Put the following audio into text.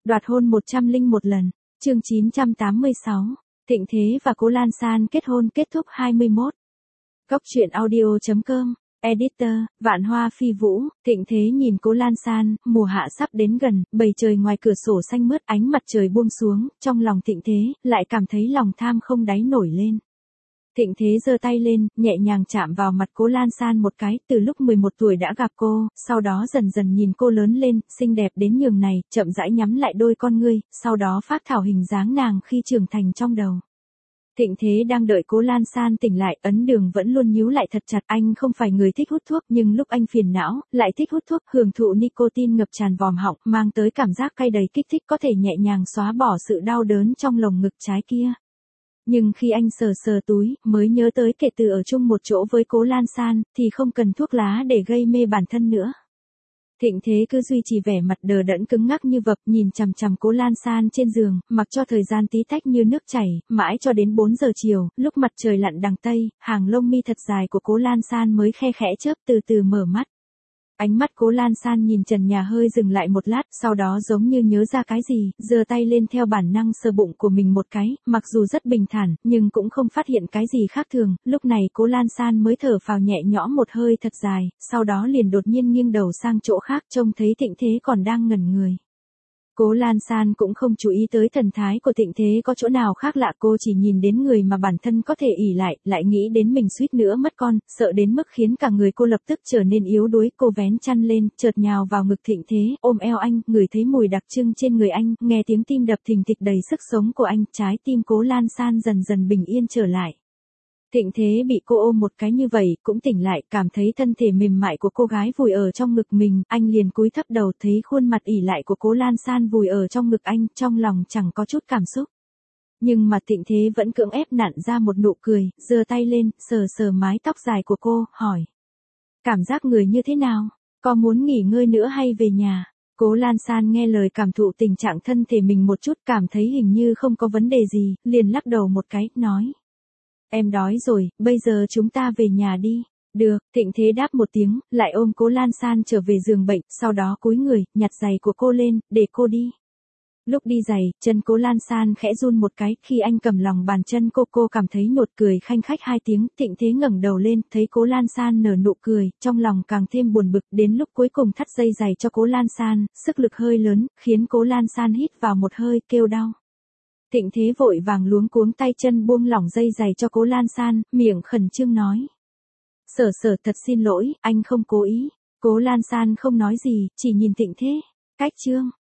Đoạt hôn 101 lần. Chương 986. Thịnh Thế và Cố Lan San kết hôn kết thúc 21. Góc truyện audio.com. Editor, Vạn Hoa Phi Vũ. Thịnh Thế nhìn Cố Lan San, mùa hạ sắp đến gần, bầu trời ngoài cửa sổ xanh mướt, ánh mặt trời buông xuống, trong lòng Thịnh Thế lại cảm thấy lòng tham không đáy nổi lên. Thịnh Thế giơ tay lên, nhẹ nhàng chạm vào mặt Cố Lan San một cái, từ lúc 11 tuổi đã gặp cô, sau đó dần dần nhìn cô lớn lên, xinh đẹp đến nhường này, chậm rãi nhắm lại đôi con ngươi, sau đó phác thảo hình dáng nàng khi trưởng thành trong đầu. Thịnh Thế đang đợi Cố Lan San tỉnh lại, ấn đường vẫn luôn nhíu lại thật chặt, anh không phải người thích hút thuốc, nhưng lúc anh phiền não, lại thích hút thuốc, hưởng thụ nicotine ngập tràn vòm họng, mang tới cảm giác cay đầy kích thích có thể nhẹ nhàng xóa bỏ sự đau đớn trong lồng ngực trái kia. Nhưng khi anh sờ sờ túi, mới nhớ tới kể từ ở chung một chỗ với Cố Lan San, thì không cần thuốc lá để gây mê bản thân nữa. Thịnh Thế cứ duy trì vẻ mặt đờ đẫn cứng ngắc như vập, nhìn chằm chằm Cố Lan San trên giường, mặc cho thời gian tí tách như nước chảy, mãi cho đến 4 giờ chiều, lúc mặt trời lặn đằng tây, hàng lông mi thật dài của Cố Lan San mới khe khẽ chớp từ từ mở mắt. Ánh mắt Cố Lan San nhìn trần nhà hơi dừng lại một lát, sau đó giống như nhớ ra cái gì, giơ tay lên theo bản năng sờ bụng của mình một cái, mặc dù rất bình thản, nhưng cũng không phát hiện cái gì khác thường, lúc này Cố Lan San mới thở phào nhẹ nhõm một hơi thật dài, sau đó liền đột nhiên nghiêng đầu sang chỗ khác, trông thấy Thịnh Thế còn đang ngẩn người. Cố Lan San cũng không chú ý tới thần thái của Thịnh Thế có chỗ nào khác lạ, cô chỉ nhìn đến người mà bản thân có thể ỷ lại nghĩ đến mình suýt nữa mất con, sợ đến mức khiến cả người cô lập tức trở nên yếu đuối, cô vén chăn lên, chợt nhào vào ngực Thịnh Thế, ôm eo anh, ngửi thấy mùi đặc trưng trên người anh, nghe tiếng tim đập thình thịch đầy sức sống của anh, trái tim Cố Lan San dần dần bình yên trở lại. Thịnh Thế bị cô ôm một cái như vậy, cũng tỉnh lại, cảm thấy thân thể mềm mại của cô gái vùi ở trong ngực mình, anh liền cúi thấp đầu, thấy khuôn mặt ỉ lại của Cố Lan San vùi ở trong ngực anh, trong lòng chẳng có chút cảm xúc. Nhưng mà Thịnh Thế vẫn cưỡng ép nặn ra một nụ cười, giơ tay lên, sờ sờ mái tóc dài của cô, hỏi. Cảm giác người như thế nào? Có muốn nghỉ ngơi nữa hay về nhà? Cố Lan San nghe lời cảm thụ tình trạng thân thể mình một chút, cảm thấy hình như không có vấn đề gì, liền lắc đầu một cái, nói. Em đói rồi, bây giờ chúng ta về nhà đi. Được, Thịnh Thế đáp một tiếng, lại ôm Cố Lan San trở về giường bệnh, sau đó cúi người, nhặt giày của cô lên, để cô đi. Lúc đi giày, chân Cố Lan San khẽ run một cái, khi anh cầm lòng bàn chân cô cảm thấy nhột, cười khanh khách 2 tiếng, Thịnh Thế ngẩng đầu lên, thấy Cố Lan San nở nụ cười, trong lòng càng thêm buồn bực, đến lúc cuối cùng thắt dây giày cho Cố Lan San, sức lực hơi lớn, khiến Cố Lan San hít vào một hơi, kêu đau. Thịnh Thế vội vàng luống cuống tay chân buông lỏng dây giày cho Cố Lan San, miệng khẩn trương nói. Sở thật xin lỗi, anh không cố ý. Cố Lan San không nói gì, chỉ nhìn Thịnh Thế. Cách chương.